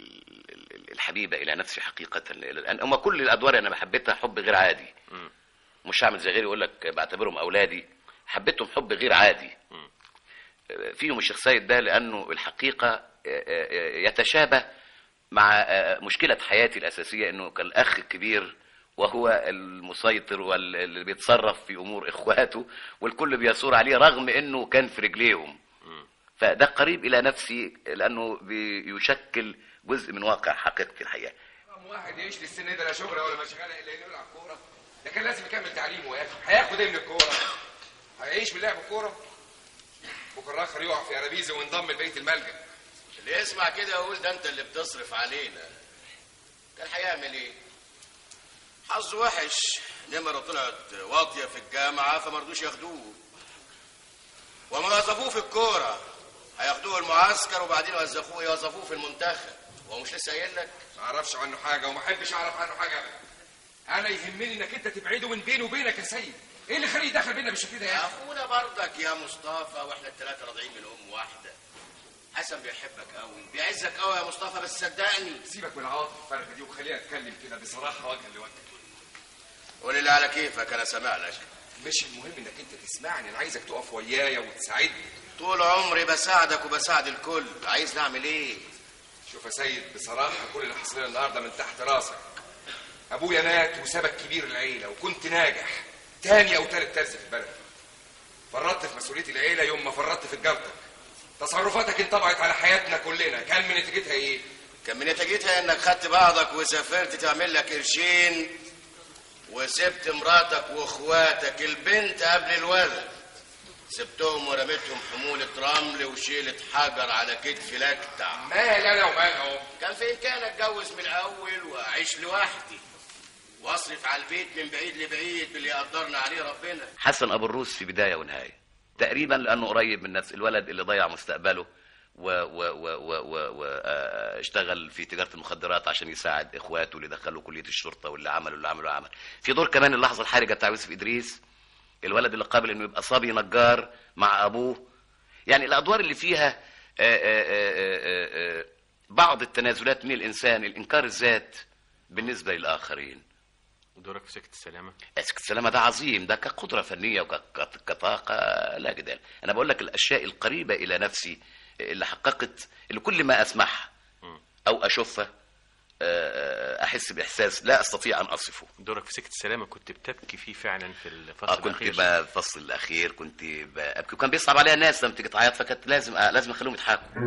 الحبيبه الى نفسي حقيقه الى الان. اما كل الادوار انا حبيتها حب غير عادي. مش هعمل زي غيري يقول لك بعتبرهم اولادي. حبيتهم حب غير عادي. فيهم الشيخ سيد ده لانه الحقيقه يتشابه مع مشكله حياتي الاساسيه، انه كان الاخ الكبير وهو المسيطر واللي بيتصرف في امور اخواته والكل بيثور عليه رغم انه كان في رجليهم. فده قريب الى نفسي لانه بيشكل جزء من واقع حقيقتي الحقيقه. واحد يعيش للسن ده لا شغل ولا مشغله الا انه يلعب كوره، ده كان لازم يكمل تعليمه يا اخي. هياخد ايه من الكوره؟ هيعيش من لعب الكوره؟ بكره اخر يقع في ارابيزه وينضم لبيت الملجأ. اللي يسمع كده يقول ده انت اللي بتصرف علينا. كان هيعمل ايه؟ حظه وحش، نمره طلعت واطيه في الجامعه فمرضوش ياخدوه، وما وظفوه في الكوره هياخدوه المعسكر وبعدين يوظفوه في المنتخب. هو مش لسه قايل لك؟ ما اعرفش عنه حاجه وما احبش اعرف عنه حاجه ابدا. انا يهمني انك انت تبعده من بيني وبينك يا سيد. ايه اللي خليه يدخل بينا بالشكل ده يا اخي؟ اخونا برضك يا مصطفى، واحنا الثلاثه راضعين من ام واحده. حسن بيحبك قوي، بيعزك قوي يا مصطفى، بس صدقني. سيبك من العواطف الفارغه دي وخلينا نتكلم كده بصراحه وجها لوجه. قول اللي على كيفك، انا سامع لك. مش المهم انك انت تسمعني، انا عايزك تقف ويايا وتساعدني. طول عمري بساعدك وبساعد الكل، عايز نعمل ايه؟ شوف يا سيد، بصراحه كل اللي حصل لنا النهارده من تحت راسك. ابويا مات وسابك كبير العيله وكنت ناجح، تاني او تالت ترز في البلد. فرطت في مسؤوليه العيله يوم ما فرطت في تجارتك. تصرفاتك انطبعت على حياتنا كلنا، كان من نتيجتها ايه؟ كان من نتيجتها انك خدت بعضك وسافرت تعمل لك قرشين وسبت مراتك واخواتك البنت قبل الولد. سبتهم ورميتهم حمولة رمل وشيلة حجر على كتفي لكتع. مال انا ومالهم؟ كان في امكاني اتجوز من الاول واعيش لوحدي واصرف على البيت من بعيد لبعيد باللي يقدرنا عليه ربنا. حسن ابو الروس في بدايه ونهايه تقريبا لانه قريب من نفس الولد اللي ضيع مستقبله واشتغل في تجاره المخدرات عشان يساعد اخواته اللي دخلوا كليه الشرطه واللي عمل في دور كمان اللحظه الحرجه بتاع يوسف ادريس، الولد اللي قابل انه يبقى صبي نجار مع ابوه. يعني الادوار اللي فيها بعض التنازلات من الانسان، الانكار الذات بالنسبه للاخرين. دورك في سكة السلامة؟ سكة السلامة ده عظيم، ده كقدرة فنية وكطاقة لا جدال. أنا بقول لك الأشياء القريبة إلى نفسي اللي حققت، اللي كل ما أسمعها أو أشوفها أحس بإحساس لا أستطيع أن أصفه. دورك في سكة السلامة كنت بتبكي فيه فعلا في الفصل الأخير؟ كنت بالفصل الأخير كنت بأبكي، وكان بيصعب عليها الناس لما تيجي تعيط، فكانت لازم أخليهم يضحكوا.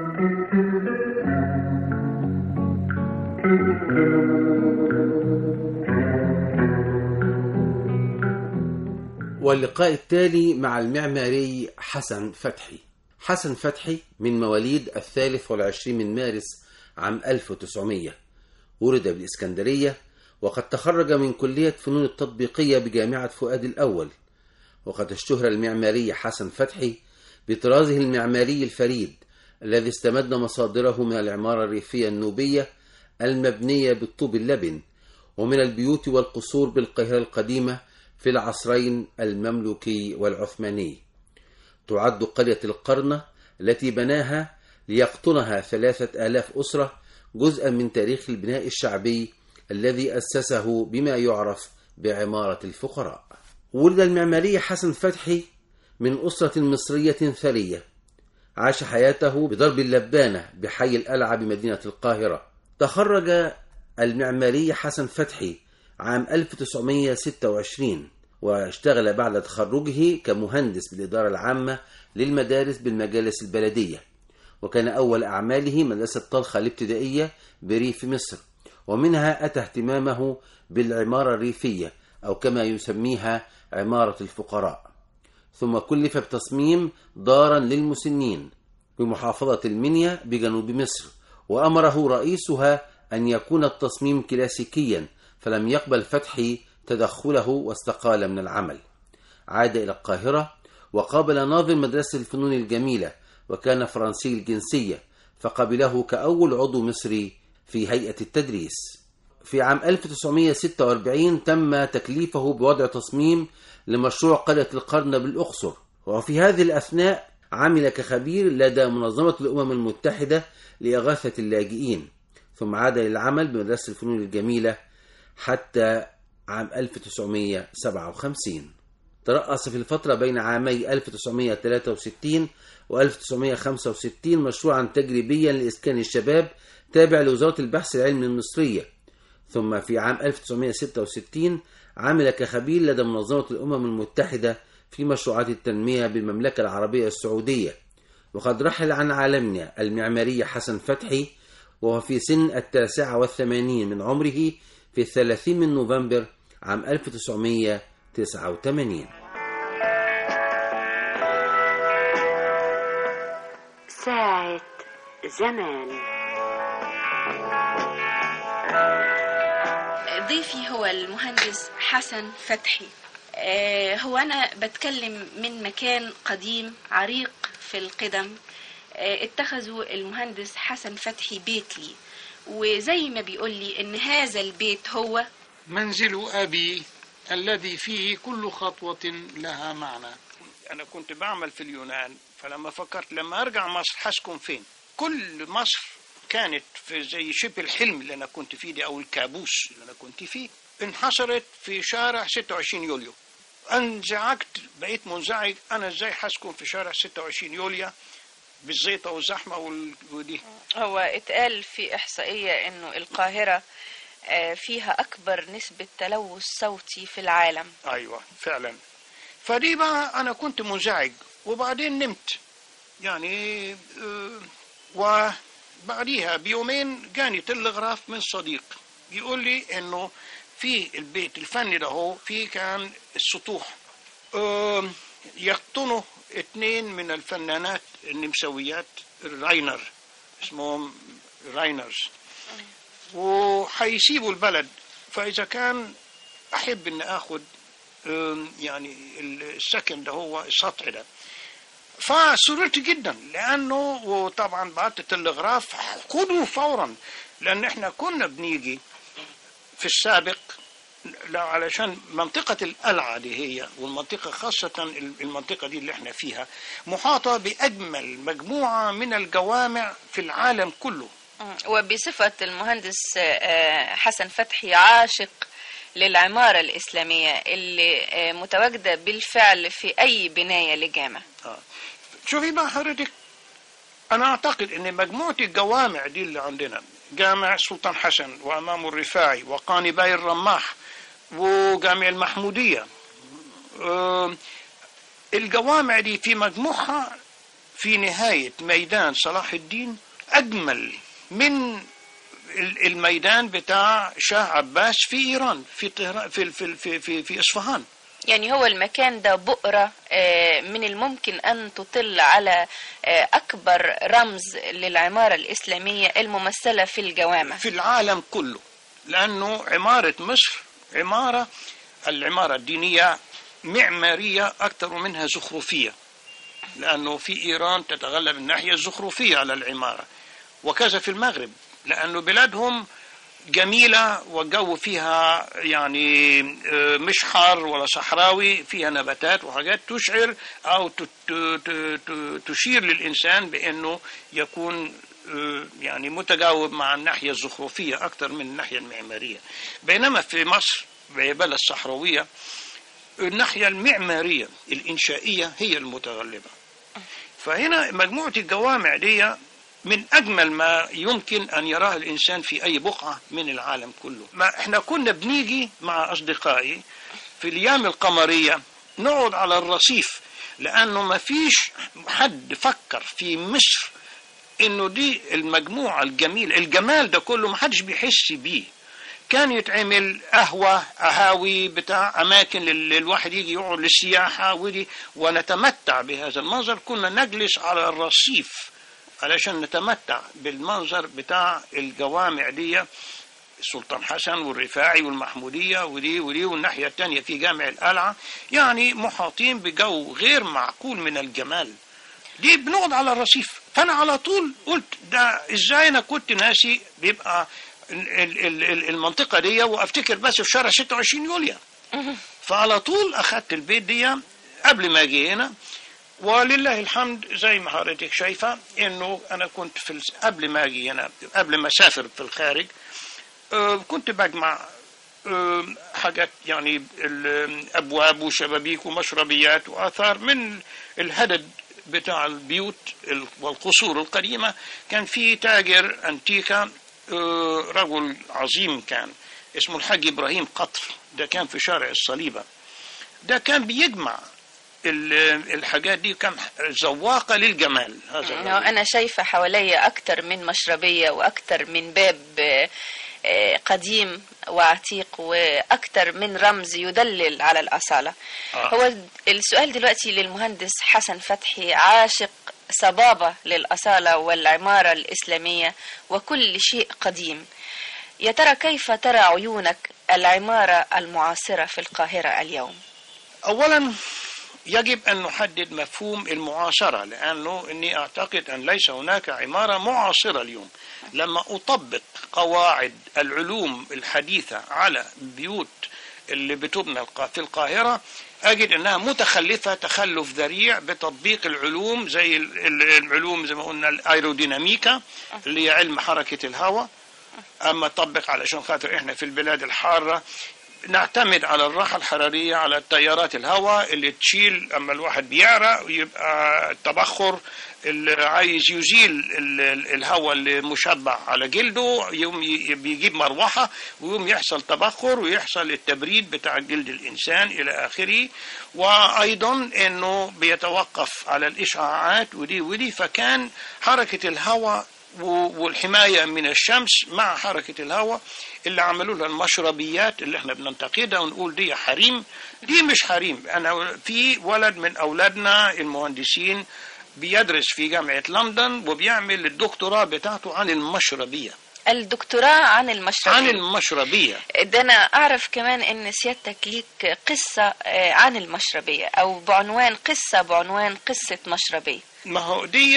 واللقاء التالي مع المعماري حسن فتحي. حسن فتحي من مواليد 23 من مارس عام 1900، ولد بالإسكندرية، وقد تخرج من كلية فنون التطبيقية بجامعة فؤاد الأول. وقد اشتهر المعماري حسن فتحي بطرازه المعماري الفريد الذي استمد مصادره من العمارة الريفية النوبية المبنية بالطوب اللبن، ومن البيوت والقصور بالقاهرة القديمة في العصرين المملوكي والعثماني. تعد قرية القرنة التي بناها ليقطنها 3000 أسرة جزءا من تاريخ البناء الشعبي الذي أسسه بما يعرف بعمارة الفقراء. ولد المعماري حسن فتحي من أسرة مصرية ثرية، عاش حياته بضرب اللبانة بحي القلعة بمدينة القاهرة. تخرج المعماري حسن فتحي عام 1926، واشتغل بعد تخرجه كمهندس بالإدارة العامة للمدارس بالمجالس البلدية. وكان أول أعماله مدرسة طلخة الابتدائية بريف مصر، ومنها أتى اهتمامه بالعمارة الريفية أو كما يسميها عمارة الفقراء. ثم كلف بتصميم دارا للمسنين بمحافظة المنيا بجنوب مصر، وأمره رئيسها أن يكون التصميم كلاسيكيا، فلم يقبل فتحي تدخله واستقال من العمل. عاد إلى القاهرة وقابل ناظم مدرسة الفنون الجميلة، وكان فرنسي الجنسية، فقبله كأول عضو مصري في هيئة التدريس. في عام 1946 تم تكليفه بوضع تصميم لمشروع قرية القرن بالأقصر، وفي هذه الأثناء عمل كخبير لدى منظمة الأمم المتحدة لإغاثة اللاجئين. ثم عاد للعمل بمدرسة الفنون الجميلة حتى عام 1957. ترأس في الفترة بين عامي 1963 و 1965 مشروعا تجريبيا لإسكان الشباب تابع لوزارة البحث العلمي المصرية. ثم في عام 1966 عمل كخبير لدى منظمة الأمم المتحدة في مشروعات التنمية بالمملكة العربية السعودية. وقد رحل عن عالمنا المعماري حسن فتحي وهو في سن 89 من عمره في 30 من نوفمبر عام 1989. ساعة زمان. ضيفي هو المهندس حسن فتحي. هو أنا بتكلم من مكان قديم عريق في القدم. اتخذوا المهندس حسن فتحي بيت لي، وزي ما بيقول لي إن هذا البيت هو منزل أبي الذي فيه كل خطوة لها معنى. أنا كنت بعمل في اليونان، فلما فكرت لما أرجع مصر هسكن فين. كل مصر كانت في زي شبه الحلم اللي أنا كنت فيه دي، أو الكابوس اللي أنا كنت فيه، انحصرت في شارع 26 يوليو. انزعجت، بقيت منزعج. أنا إزاي هسكن في شارع 26 يوليو بالزيطة والزحمة ودي؟ هو اتقال في إحصائية إنه القاهرة فيها أكبر نسبة تلوث صوتي في العالم. أيوة فعلا. فدي بقى أنا كنت منزعج، وبعدين نمت يعني. وبعديها بيومين جاني تلغراف من صديق يقول لي إنه في البيت الفني ده هو في كان السطوح يقطنوا 2 من الفنانات النمساويات راينر، اسمهم راينرز، وحيسيبوا البلد. فإذا كان أحب أن أخذ يعني السكن ده هو السطح ده. فسررت جدا لأنه، وطبعا بعت التلغراف خذوا فورا، لأن احنا كنا بنيجي في السابق علشان منطقة القلعة دي هي، والمنطقة خاصة المنطقة دي اللي احنا فيها محاطة بأجمل مجموعة من الجوامع في العالم كله. وبصفة المهندس حسن فتحي عاشق للعمارة الإسلامية اللي متواجدة بالفعل في أي بناية لجامع. شوفي بقى حضرتك، أنا أعتقد أن مجموعة الجوامع دي اللي عندنا، جامع سلطان حسن وأمام الرفاعي وقانباي الرماح وجامع المحمودية، الجوامع دي في مجموعها في نهاية ميدان صلاح الدين أجمل من الميدان بتاع شاه عباس في إيران، في طهران، في إصفهان. يعني هو المكان ده بؤرة من الممكن أن تطل على أكبر رمز للعمارة الإسلامية الممثلة في الجوامع في العالم كله، لأنه عمارة مصر العمارة الدينية معمارية أكثر منها زخرفية، لأنه في إيران تتغلب الناحية الزخرفية على العمارة، وكذا في المغرب، لأنه بلادهم جميلة والجو فيها يعني مش حار ولا صحراوي، فيها نباتات وحاجات تشعر أو تشير للإنسان بأنه يكون يعني متجاوب مع الناحية الزخرفية أكثر من الناحية المعمارية. بينما في مصر بلد صحراوية الناحية المعمارية الإنشائية هي المتغلبة. فهنا مجموعة الجوامع دي من أجمل ما يمكن أن يراه الإنسان في أي بقعة من العالم كله. ما إحنا كنا بنيجي مع أصدقائي في الأيام القمرية نقعد على الرصيف، لأنه ما فيش حد فكر في مصر إنه دي المجموعة الجميلة، الجمال ده كله ما حدش بيحس بيه. كان يتعمل قهاوي بتاع أماكن للواحد يجي يقعد للسياحة ودي، ونتمتع بهذا المنظر. كنا نجلس على الرصيف علشان نتمتع بالمنظر بتاع الجوامع دي، السلطان حسن والرفاعي والمحمودية ودي والناحية التانية في جامع القلعة، يعني محاطين بجو غير معقول من الجمال. دي بنقعد على الرصيف. فأنا على طول قلت ده إزاي أنا كنت ناسي بيبقى المنطقة دي، وأفتكر بس في شارع 26 يوليو. فعلى طول أخذت البيت دي قبل ما أجي هنا، ولله الحمد زي ما حضرتك شايفة إنه أنا كنت قبل ما أجي هنا، قبل ما أسافر في الخارج، كنت بجمع حاجات يعني الأبواب وشبابيك ومشربيات وآثار من الهدد بتاع البيوت والقصور القديمة. كان في تاجر أنتيكا رجل عظيم كان اسمه الحاج إبراهيم قطر، ده كان في شارع الصليبة، ده كان بيجمع الحاجات دي، كان زواقة للجمال. هذا أنا شايفة حواليا أكتر من مشربية وأكتر من باب قديم وعتيق وأكتر من رمز يدلل على الأصالة. هو السؤال دلوقتي للمهندس حسن فتحي، عاشق صبابة للأصالة والعمارة الإسلامية وكل شيء قديم، يا ترى كيف ترى عيونك العمارة المعاصرة في القاهرة اليوم؟ أولا يجب أن نحدد مفهوم المعاصرة، لأنه إني أعتقد أن ليس هناك عمارة معاصرة اليوم. لما أطبق قواعد العلوم الحديثة على بيوت اللي بتبنى في القاهرة أجد أنها متخلفة تخلف ذريع بتطبيق العلوم، زي العلوم زي ما قلنا الأيروديناميكا اللي هي علم حركة الهواء. أما طبق علشان خاطر إحنا في البلاد الحارة نعتمد على الراحة الحرارية، على التيارات الهواء اللي تشيل أما الواحد بيعرق ويبقى التبخر اللي عايز يزيل الهواء اللي مشبع على جلده يوم بيجيب مروحة ويوم يحصل تبخر ويحصل التبريد بتاع جلد الإنسان إلى آخره. وأيضا أنه بيتوقف على الإشعاعات ودي فكان حركة الهواء والحماية من الشمس مع حركة الهواء اللي عملوا لها المشربيات اللي احنا بننتقدها ونقول دي حريم. دي مش حريم. أنا في ولد من أولادنا المهندسين بيدرس في جامعة لندن وبيعمل الدكتوراه بتاعته عن المشربية. الدكتوراه عن المشربية. عن المشربية. ده أنا أعرف كمان إن سيادتك ليك قصة عن المشربية، أو بعنوان قصة بعنوان قصة مشربية. ما هو دي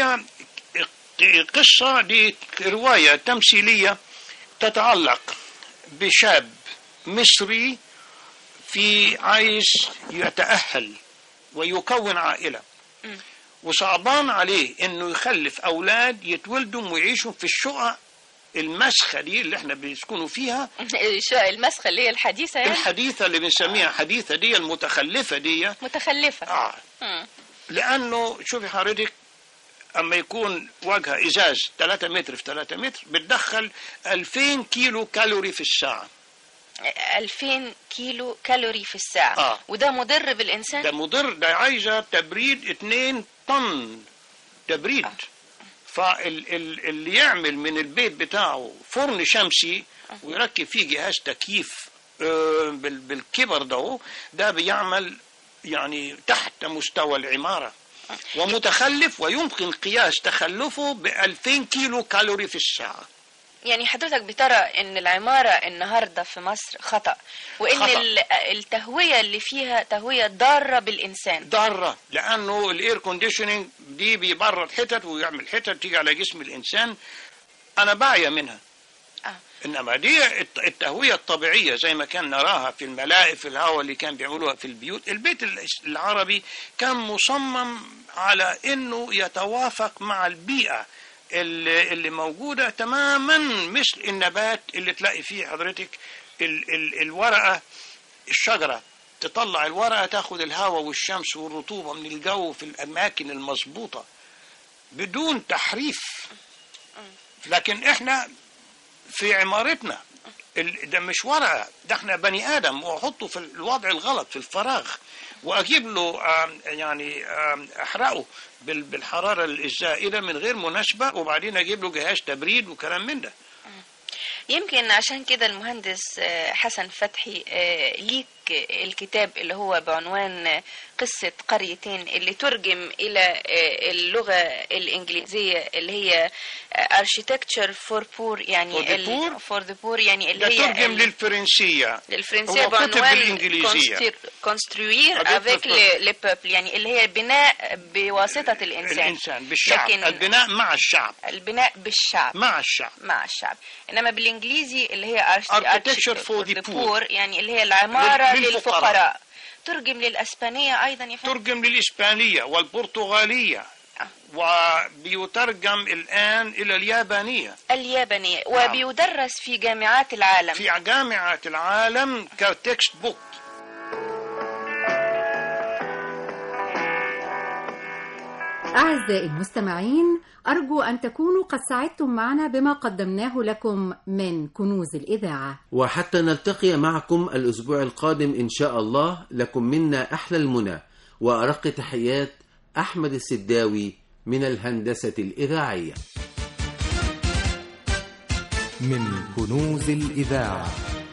قصة، دي رواية تمثيلية تتعلق بشاب مصري في عايز يتأهل ويكون عائلة، وصعبان عليه انه يخلف اولاد يتولدوا ويعيشوا في الشقق المسخة دي اللي احنا بنسكنوا فيها. الشقق المسخة اللي هي الحديثة يعني؟ الحديثة اللي بنسميها حديثة، دي المتخلفة دي. متخلفة. لانه شوفي حضرتك، اما يكون وجهها ازاز 3 متر في 3 متر بتدخل 2000 كيلو كالوري في الساعة. 2000 كيلو كالوري في الساعة. وده مضر بالإنسان؟ ده مضر، ده عايزة تبريد 2 طن تبريد. فاللي يعمل من البيت بتاعه فرن شمسي ويركب فيه جهاز تكييف بالكبر ده بيعمل يعني تحت مستوى العمارة ومتخلف، ويمكن قياس تخلفه ب2000 كيلو كالوري في الساعة. يعني حضرتك بترى ان العمارة النهاردة في مصر خطأ، وان التهوية اللي فيها تهوية ضارة بالإنسان. ضارة، لأنه الاير كونديشنينج دي بيبرد حتت ويعمل حتت تيجي على جسم الإنسان. أنا باعية منها. إنما دي التهوية الطبيعية زي ما كان نراها في الملاء الهواء اللي كان بيعملوها في البيوت. البيت العربي كان مصمم على إنه يتوافق مع البيئة اللي موجودة تماما، مثل النبات اللي تلاقي فيه حضرتك الورقة، الشجرة تطلع الورقة تاخد الهواء والشمس والرطوبة من الجو في الأماكن المظبوطة بدون تحريف. لكن احنا في عمارتنا ده مش ورقة، ده احنا بني آدم، وأحطه في الوضع الغلط في الفراغ وأجيب له يعني أحرقه بالحرارة الزائدة من غير مناسبة، وبعدين أجيب له جهاز تبريد وكلام من ده. يمكن عشان كده المهندس حسن فتحي ليك الكتاب اللي هو بعنوان قصة قريتين، اللي ترجم إلى اللغة الإنجليزية اللي هي Architecture for Poor، يعني for the poor، يعني اللي هي ترجم للفرنسية بعنوان Construire avec le peuple، يعني اللي هي بناء بواسطة الإنسان بالشعب، البناء مع الشعب، البناء بالشعب مع الشعب. إنما بالإنجليزي اللي هي Architecture for the poor، يعني اللي هي العمارة للفقراء. ترجم للأسبانية أيضا يا فندم؟ ترجم للإسبانية والبرتغالية وبيترجم الآن إلى اليابانية. وبيدرس في جامعات العالم. في جامعات العالم كتكست بوك. أعزائي المستمعين، أرجو أن تكونوا قد سعدتم معنا بما قدمناه لكم من كنوز الإذاعة. وحتى نلتقي معكم الأسبوع القادم إن شاء الله، لكم منا أحلى المنى وأرق تحيات أحمد السداوي من الهندسة الإذاعية. من كنوز الإذاعة،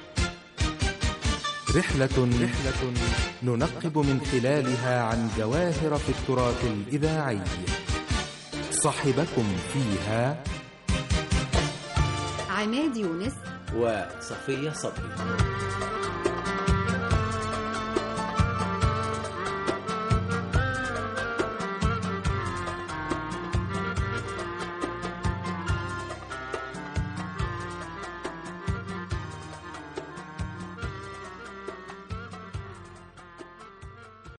رحلة ننقب من خلالها عن جواهر في التراث الإذاعي. صاحبكم فيها عماد يونس وصفية صبري.